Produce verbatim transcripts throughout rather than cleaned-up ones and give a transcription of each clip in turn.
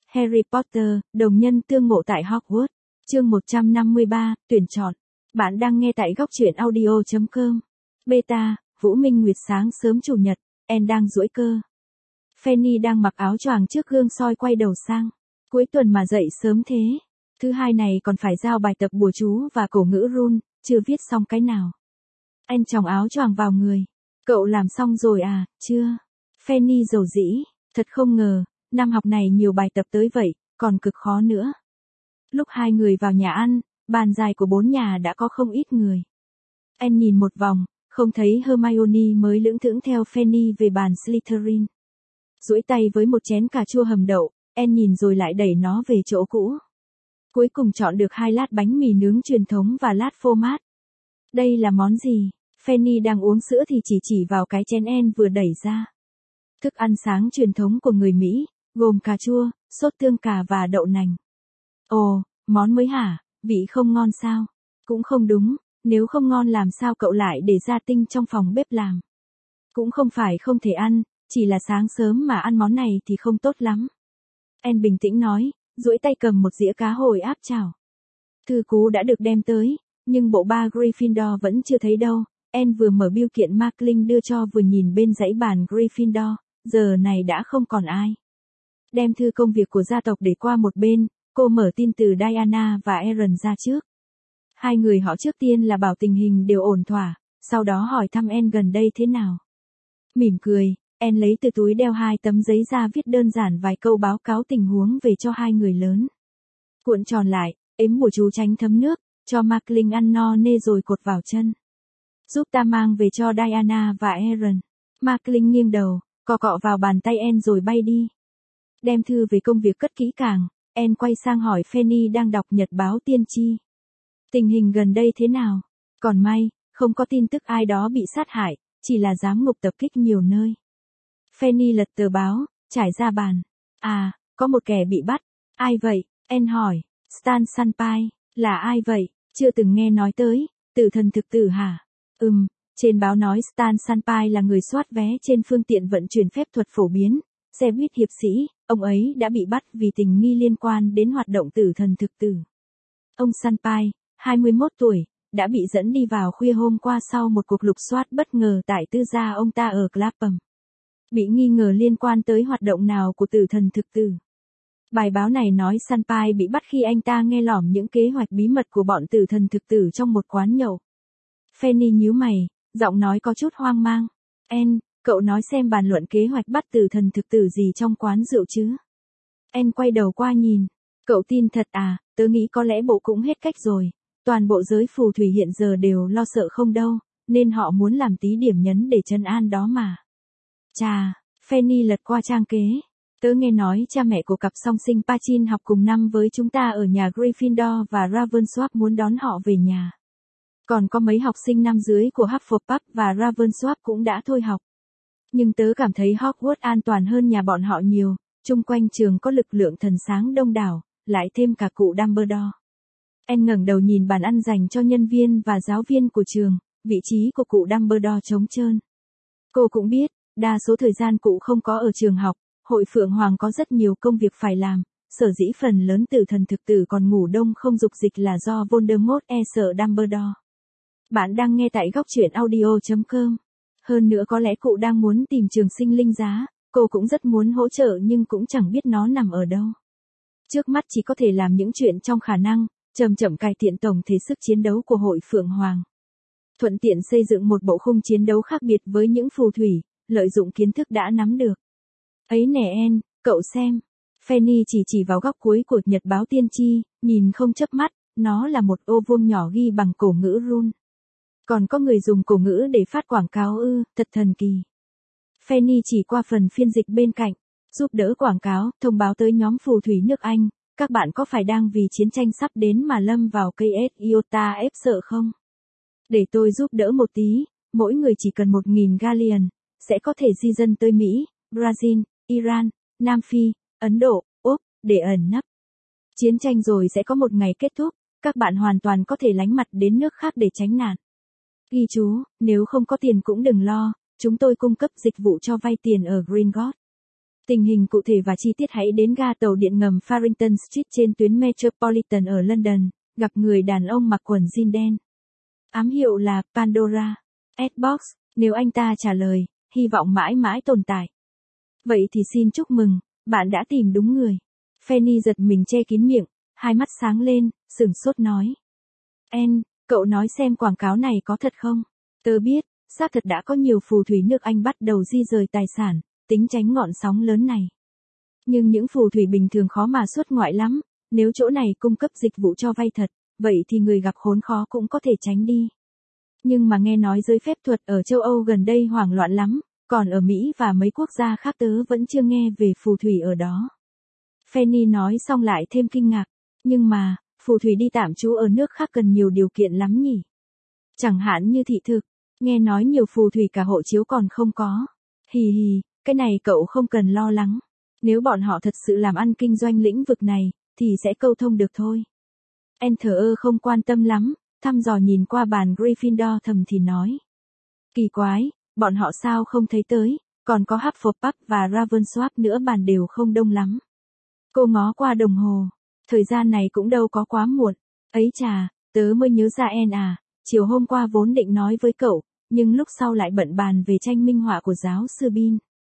Harry Potter, đồng nhân tương ngộ tại Hogwarts. Chương một trăm năm mươi ba, tuyển chọn. Bạn đang nghe tại góc truyện audio chấm com. Beta, Vũ Minh Nguyệt sáng sớm chủ nhật, En đang duỗi cơ. Fanny đang mặc áo choàng trước gương soi quay đầu sang. Cuối tuần mà dậy sớm thế. Thứ hai này còn phải giao bài tập bùa chú và cổ ngữ rune, chưa viết xong cái nào. En chòng áo choàng vào người. Cậu làm xong rồi à, chưa? Fanny dầu dĩ, thật không ngờ, năm học này nhiều bài tập tới vậy, còn cực khó nữa. Lúc hai người vào nhà ăn, bàn dài của bốn nhà đã có không ít người. En nhìn một vòng, không thấy Hermione mới lững thững theo Fanny về bàn Slytherin. Duỗi tay với một chén cà chua hầm đậu, En nhìn rồi lại đẩy nó về chỗ cũ. Cuối cùng chọn được hai lát bánh mì nướng truyền thống và lát phô mát. Đây là món gì? Fanny đang uống sữa thì chỉ chỉ vào cái chén En vừa đẩy ra. Thức ăn sáng truyền thống của người Mỹ, gồm cà chua, sốt tương cà và đậu nành. Ồ, món mới hả, vị không ngon sao? Cũng không đúng, nếu không ngon làm sao cậu lại để gia tinh trong phòng bếp làm? Cũng không phải không thể ăn, chỉ là sáng sớm mà ăn món này thì không tốt lắm. En bình tĩnh nói, duỗi tay cầm một dĩa cá hồi áp chảo. Thư cú đã được đem tới, nhưng bộ ba Gryffindor vẫn chưa thấy đâu. En vừa mở bưu kiện Markling đưa cho vừa nhìn bên dãy bàn Gryffindor, giờ này đã không còn ai. Đem thư công việc của gia tộc để qua một bên, cô mở tin từ Diana và Aaron ra trước. Hai người họ trước tiên là bảo tình hình đều ổn thỏa, sau đó hỏi thăm En gần đây thế nào. Mỉm cười, En lấy từ túi đeo hai tấm giấy ra viết đơn giản vài câu báo cáo tình huống về cho hai người lớn. Cuộn tròn lại, ếm bùa chú tránh thấm nước, cho Markling ăn no nê rồi cột vào chân. Giúp ta mang về cho Diana và Aaron. Markling nghiêng đầu, cọ cọ vào bàn tay En rồi bay đi. Đem thư về công việc cất kỹ càng, En quay sang hỏi Fanny đang đọc nhật báo tiên tri. Tình hình gần đây thế nào? Còn may, không có tin tức ai đó bị sát hại, chỉ là giám ngục tập kích nhiều nơi. Fanny lật tờ báo, trải ra bàn. À, có một kẻ bị bắt. Ai vậy? En hỏi. Stan Sunpie. Là ai vậy? Chưa từng nghe nói tới. Tử thần thực tử hả? Ừm, trên báo nói Stan Sunpie là người soát vé trên phương tiện vận chuyển phép thuật phổ biến, xe buýt hiệp sĩ, ông ấy đã bị bắt vì tình nghi liên quan đến hoạt động tử thần thực tử. Ông Sunpie, hai mươi mốt tuổi, đã bị dẫn đi vào khuya hôm qua sau một cuộc lục soát bất ngờ tại tư gia ông ta ở Clapham. Bị nghi ngờ liên quan tới hoạt động nào của tử thần thực tử. Bài báo này nói Sunpie bị bắt khi anh ta nghe lỏm những kế hoạch bí mật của bọn tử thần thực tử trong một quán nhậu. Fanny nhíu mày, giọng nói có chút hoang mang. En, cậu nói xem bàn luận kế hoạch bắt tử thần thực tử gì trong quán rượu chứ? En quay đầu qua nhìn. Cậu tin thật à, tớ nghĩ có lẽ bộ cũng hết cách rồi. Toàn bộ giới phù thủy hiện giờ đều lo sợ không đâu, nên họ muốn làm tí điểm nhấn để trấn an đó mà. Chà, Fanny lật qua trang kế. Tớ nghe nói cha mẹ của cặp song sinh Pachin học cùng năm với chúng ta ở nhà Gryffindor và Ravensworth muốn đón họ về nhà. Còn có mấy học sinh năm dưới của Hufflepuff và Ravensworth cũng đã thôi học. Nhưng tớ cảm thấy Hogwarts an toàn hơn nhà bọn họ nhiều, chung quanh trường có lực lượng thần sáng đông đảo, lại thêm cả cụ Dumbledore. En ngẩng đầu nhìn bàn ăn dành cho nhân viên và giáo viên của trường, vị trí của cụ Dumbledore trống trơn. Cô cũng biết, đa số thời gian cụ không có ở trường học, hội Phượng Hoàng có rất nhiều công việc phải làm, sở dĩ phần lớn tử thần thực tử còn ngủ đông không dục dịch là do Voldemort e sợ Dumbledore. Bạn đang nghe tại góc truyện audio chấm com. Hơn nữa có lẽ cụ đang muốn tìm trường sinh linh giá, cô cũng rất muốn hỗ trợ nhưng cũng chẳng biết nó nằm ở đâu. Trước mắt chỉ có thể làm những chuyện trong khả năng, chậm chậm cải thiện tổng thể sức chiến đấu của hội Phượng Hoàng. Thuận tiện xây dựng một bộ khung chiến đấu khác biệt với những phù thủy, lợi dụng kiến thức đã nắm được. Ấy nè En, cậu xem. Fanny chỉ chỉ vào góc cuối của nhật báo tiên tri, nhìn không chớp mắt, nó là một ô vuông nhỏ ghi bằng cổ ngữ rune. Còn có người dùng cổ ngữ để phát quảng cáo ư, thật thần kỳ. Fanny chỉ qua phần phiên dịch bên cạnh, giúp đỡ quảng cáo, thông báo tới nhóm phù thủy nước Anh, các bạn có phải đang vì chiến tranh sắp đến mà lâm vào cây ét iota ép sợ không? Để tôi giúp đỡ một tí, mỗi người chỉ cần một nghìn galleon, sẽ có thể di dân tới Mỹ, Brazil, Iran, Nam Phi, Ấn Độ, Úc, để ẩn nấp. Chiến tranh rồi sẽ có một ngày kết thúc, các bạn hoàn toàn có thể lánh mặt đến nước khác để tránh nạn. Ghi chú, nếu không có tiền cũng đừng lo, chúng tôi cung cấp dịch vụ cho vay tiền ở Gringotts. Tình hình cụ thể và chi tiết hãy đến ga tàu điện ngầm Farrington Street trên tuyến Metropolitan ở London, gặp người đàn ông mặc quần jean đen. Ám hiệu là Pandora. S-Box, nếu anh ta trả lời, hy vọng mãi mãi tồn tại. Vậy thì xin chúc mừng, bạn đã tìm đúng người. Fanny giật mình che kín miệng, hai mắt sáng lên, sửng sốt nói. Anne, cậu nói xem quảng cáo này có thật không? Tớ biết, xác thật đã có nhiều phù thủy nước Anh bắt đầu di rời tài sản, tính tránh ngọn sóng lớn này. Nhưng những phù thủy bình thường khó mà xuất ngoại lắm, nếu chỗ này cung cấp dịch vụ cho vay thật, vậy thì người gặp khốn khó cũng có thể tránh đi. Nhưng mà nghe nói giới phép thuật ở châu Âu gần đây hoảng loạn lắm, còn ở Mỹ và mấy quốc gia khác tớ vẫn chưa nghe về phù thủy ở đó. Fanny nói xong lại thêm kinh ngạc, nhưng mà, phù thủy đi tạm trú ở nước khác cần nhiều điều kiện lắm nhỉ? Chẳng hạn như thị thực, nghe nói nhiều phù thủy cả hộ chiếu còn không có. Hì hì, cái này cậu không cần lo lắng. Nếu bọn họ thật sự làm ăn kinh doanh lĩnh vực này, thì sẽ câu thông được thôi. Anne thờ ơ không quan tâm lắm, thăm dò nhìn qua bàn Gryffindor thầm thì nói. Kỳ quái, bọn họ sao không thấy tới, còn có Hufflepuff và Ravensworth nữa bàn đều không đông lắm. Cô ngó qua đồng hồ, thời gian này cũng đâu có quá muộn. Ấy chà, tớ mới nhớ ra Anne à, chiều hôm qua vốn định nói với cậu, nhưng lúc sau lại bận bàn về tranh minh họa của giáo sư Bean.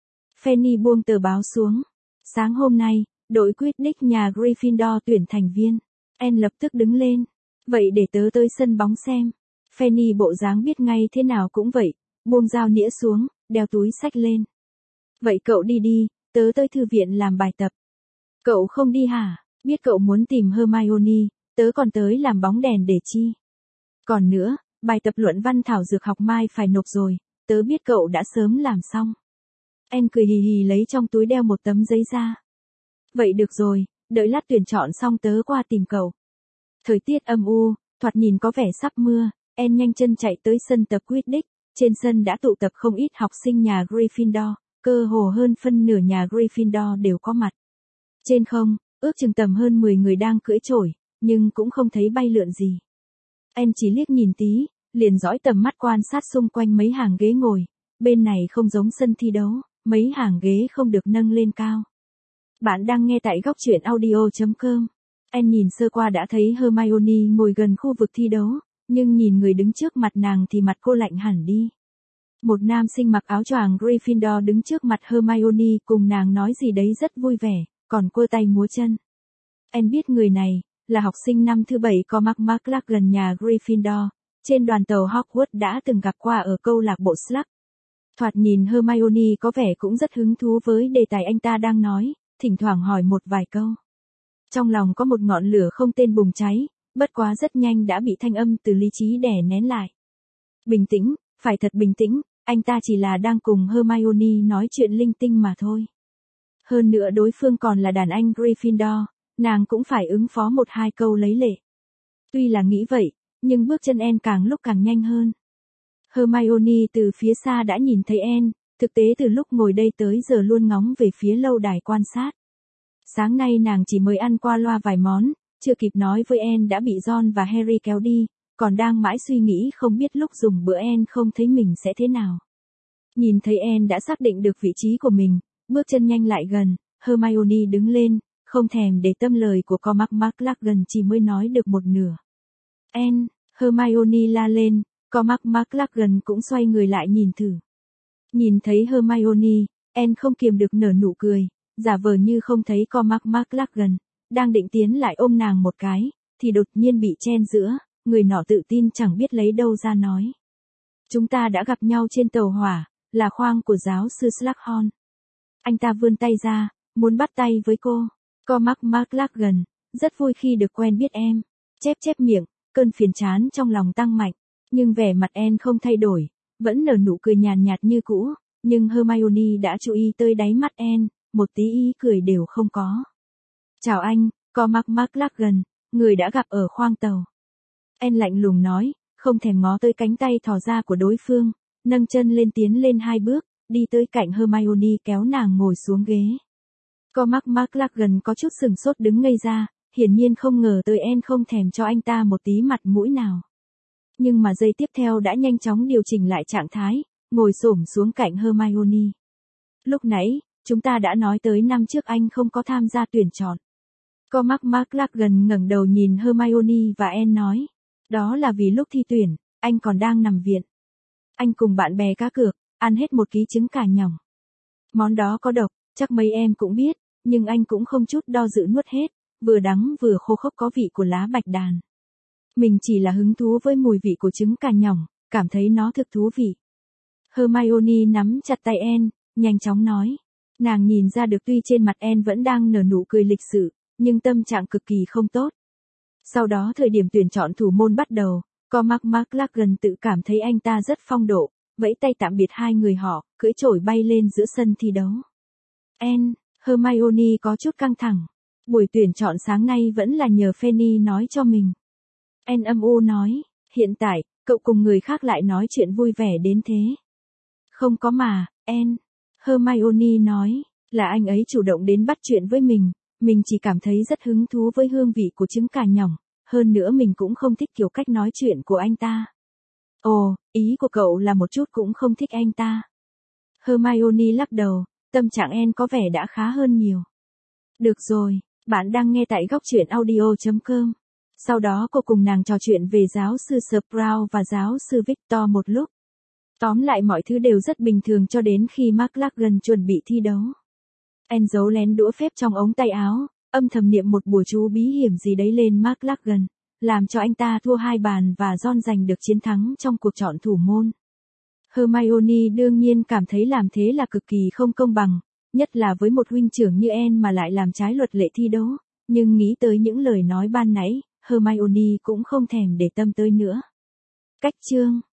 Fanny buông tờ báo xuống. Sáng hôm nay, đội Quidditch nhà Gryffindor tuyển thành viên. Anne lập tức đứng lên. Vậy để tớ tới sân bóng xem. Fanny bộ dáng biết ngay thế nào cũng vậy, buông dao nĩa xuống, đeo túi xách lên. Vậy cậu đi đi, tớ tới thư viện làm bài tập. Cậu không đi hả? Biết cậu muốn tìm Hermione, tớ còn tới làm bóng đèn để chi. Còn nữa, bài tập luận văn thảo dược học mai phải nộp rồi, tớ biết cậu đã sớm làm xong. Anne cười hì hì lấy trong túi đeo một tấm giấy ra. Vậy được rồi, đợi lát tuyển chọn xong tớ qua tìm cậu. Thời tiết âm u, thoạt nhìn có vẻ sắp mưa, Anne nhanh chân chạy tới sân tập Quidditch, trên sân đã tụ tập không ít học sinh nhà Gryffindor, cơ hồ hơn phân nửa nhà Gryffindor đều có mặt. Trên không, ước chừng tầm hơn mười người đang cưỡi chổi, nhưng cũng không thấy bay lượn gì. Anne chỉ liếc nhìn tí, liền dõi tầm mắt quan sát xung quanh mấy hàng ghế ngồi, bên này không giống sân thi đấu, mấy hàng ghế không được nâng lên cao. Bạn đang nghe tại góc truyện audio chấm com. Anne nhìn sơ qua đã thấy Hermione ngồi gần khu vực thi đấu, nhưng nhìn người đứng trước mặt nàng thì mặt cô lạnh hẳn đi. Một nam sinh mặc áo choàng Gryffindor đứng trước mặt Hermione cùng nàng nói gì đấy rất vui vẻ, còn quơ tay múa chân. Anne biết người này, là học sinh năm thứ bảy có Cormac McLaggen nhà Gryffindor, trên đoàn tàu Hogwarts đã từng gặp qua ở câu lạc bộ Slug. Thoạt nhìn Hermione có vẻ cũng rất hứng thú với đề tài anh ta đang nói, thỉnh thoảng hỏi một vài câu. Trong lòng có một ngọn lửa không tên bùng cháy, bất quá rất nhanh đã bị thanh âm từ lý trí đè nén lại. Bình tĩnh, phải thật bình tĩnh, anh ta chỉ là đang cùng Hermione nói chuyện linh tinh mà thôi. Hơn nữa đối phương còn là đàn anh Gryffindor, nàng cũng phải ứng phó một hai câu lấy lệ. Tuy là nghĩ vậy, nhưng bước chân Anne càng lúc càng nhanh hơn. Hermione từ phía xa đã nhìn thấy Anne, thực tế từ lúc ngồi đây tới giờ luôn ngóng về phía lâu đài quan sát. Sáng nay nàng chỉ mới ăn qua loa vài món, chưa kịp nói với Anne đã bị Ron và Harry kéo đi, còn đang mãi suy nghĩ không biết lúc dùng bữa Anne không thấy mình sẽ thế nào. Nhìn thấy Anne đã xác định được vị trí của mình, bước chân nhanh lại gần, Hermione đứng lên, không thèm để tâm lời của Cormac McLaggen chỉ mới nói được một nửa. Anne, Hermione la lên, Cormac McLaggen cũng xoay người lại nhìn thử. Nhìn thấy Hermione, Anne không kiềm được nở nụ cười, giả vờ như không thấy Cormac McLaggen, đang định tiến lại ôm nàng một cái, thì đột nhiên bị chen giữa, người nọ tự tin chẳng biết lấy đâu ra nói. Chúng ta đã gặp nhau trên tàu hỏa, là khoang của giáo sư Slughorn. Anh ta vươn tay ra, muốn bắt tay với cô. Cormac McLaggen, rất vui khi được quen biết em. Chép chép miệng, cơn phiền chán trong lòng tăng mạnh, nhưng vẻ mặt Anne không thay đổi, vẫn nở nụ cười nhàn nhạt như cũ, nhưng Hermione đã chú ý tới đáy mắt Anne, một tí ý cười đều không có. Chào anh, Cormac McLaggen, người đã gặp ở khoang tàu. Anne lạnh lùng nói, không thèm ngó tới cánh tay thò ra của đối phương, nâng chân lên tiến lên hai bước, đi tới cạnh Hermione kéo nàng ngồi xuống ghế. Cormac McLaggen có chút sừng sốt đứng ngây ra, hiển nhiên không ngờ tới Anne không thèm cho anh ta một tí mặt mũi nào. Nhưng mà giây tiếp theo đã nhanh chóng điều chỉnh lại trạng thái, ngồi xổm xuống cạnh Hermione. Lúc nãy, chúng ta đã nói tới năm trước anh không có tham gia tuyển chọn. Cormac McLaglen ngẩng đầu nhìn Hermione và Anne nói. Đó là vì lúc thi tuyển, anh còn đang nằm viện. Anh cùng bạn bè cá cược, ăn hết một ký trứng cà nhỏng. Món đó có độc, chắc mấy em cũng biết, nhưng anh cũng không chút do dự nuốt hết, vừa đắng vừa khô khốc có vị của lá bạch đàn. Mình chỉ là hứng thú với mùi vị của trứng cà nhỏng, cảm thấy nó thực thú vị. Hermione nắm chặt tay Anne, nhanh chóng nói. Nàng nhìn ra được tuy trên mặt Anne vẫn đang nở nụ cười lịch sự, nhưng tâm trạng cực kỳ không tốt. Sau đó thời điểm tuyển chọn thủ môn bắt đầu, Cormac McLaglen tự cảm thấy anh ta rất phong độ, vẫy tay tạm biệt hai người họ, cưỡi chổi bay lên giữa sân thi đấu. Anne, Hermione có chút căng thẳng. Buổi tuyển chọn sáng nay vẫn là nhờ Fanny nói cho mình. Anne âm u nói, hiện tại, cậu cùng người khác lại nói chuyện vui vẻ đến thế. Không có mà, Anne. Hermione nói, là anh ấy chủ động đến bắt chuyện với mình, mình chỉ cảm thấy rất hứng thú với hương vị của trứng cà nhỏng, hơn nữa mình cũng không thích kiểu cách nói chuyện của anh ta. Ồ, ý của cậu là một chút cũng không thích anh ta. Hermione lắc đầu, tâm trạng Anne có vẻ đã khá hơn nhiều. Được rồi, bạn đang nghe tại góc truyện audio chấm com. Sau đó cô cùng nàng trò chuyện về giáo sư Sprout và giáo sư Victor một lúc. Tóm lại mọi thứ đều rất bình thường cho đến khi McLaglen chuẩn bị thi đấu. Anne giấu lén đũa phép trong ống tay áo, âm thầm niệm một bùa chú bí hiểm gì đấy lên McLaglen, làm cho anh ta thua hai bàn và Ron giành được chiến thắng trong cuộc chọn thủ môn. Hermione đương nhiên cảm thấy làm thế là cực kỳ không công bằng, nhất là với một huynh trưởng như Anne mà lại làm trái luật lệ thi đấu, nhưng nghĩ tới những lời nói ban nãy, Hermione cũng không thèm để tâm tới nữa. Cách chương